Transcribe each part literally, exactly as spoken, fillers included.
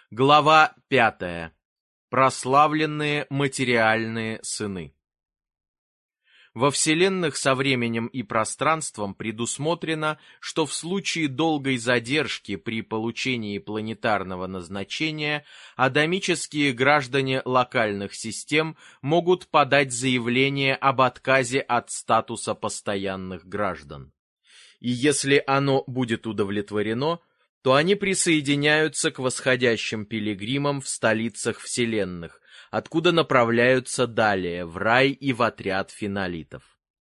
Глава пятая. Прославленные материальные сыны. Во вселенных со временем и пространством предусмотрено, что в случае долгой задержки при получении планетарного назначения адамические граждане локальных систем могут подать заявление об отказе от статуса постоянных граждан. И если оно будет удовлетворено, то они присоединяются к восходящим пилигримам в столицах вселенных, откуда направляются далее в рай и в отряд фенолитов.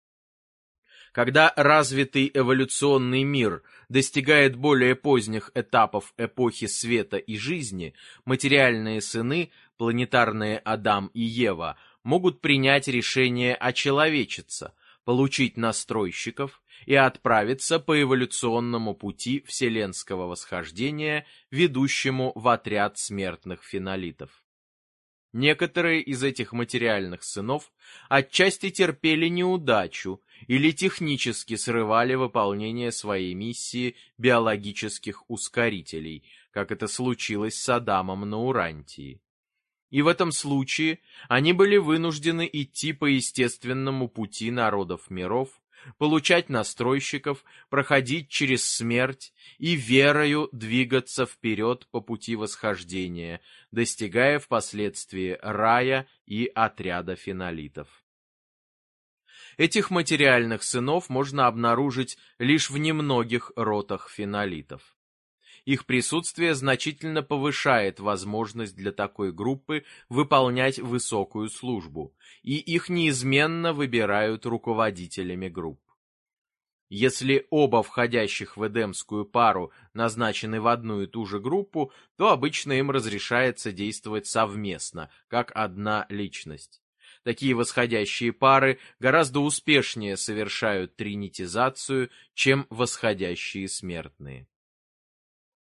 Когда развитый эволюционный мир достигает более поздних этапов эпохи света и жизни, материальные сыны, планетарные Адам и Ева, могут принять решение очеловечиться, получить настройщиков и отправиться по эволюционному пути вселенского восхождения, ведущему в отряд смертных фенолитов. Некоторые из этих материальных сынов отчасти терпели неудачу или технически срывали выполнение своей миссии биологических ускорителей, как это случилось с Адамом на Урантии. И в этом случае они были вынуждены идти по естественному пути народов миров, получать настройщиков, проходить через смерть и верою двигаться вперед по пути восхождения, достигая впоследствии рая и отряда фенолитов. Этих материальных сынов можно обнаружить лишь в немногих ротах фенолитов. Их присутствие значительно повышает возможность для такой группы выполнять высокую службу, и их неизменно выбирают руководителями групп. Если оба входящих в эдемскую пару назначены в одну и ту же группу, то обычно им разрешается действовать совместно, как одна личность. Такие восходящие пары гораздо успешнее совершают тринитизацию, чем восходящие смертные.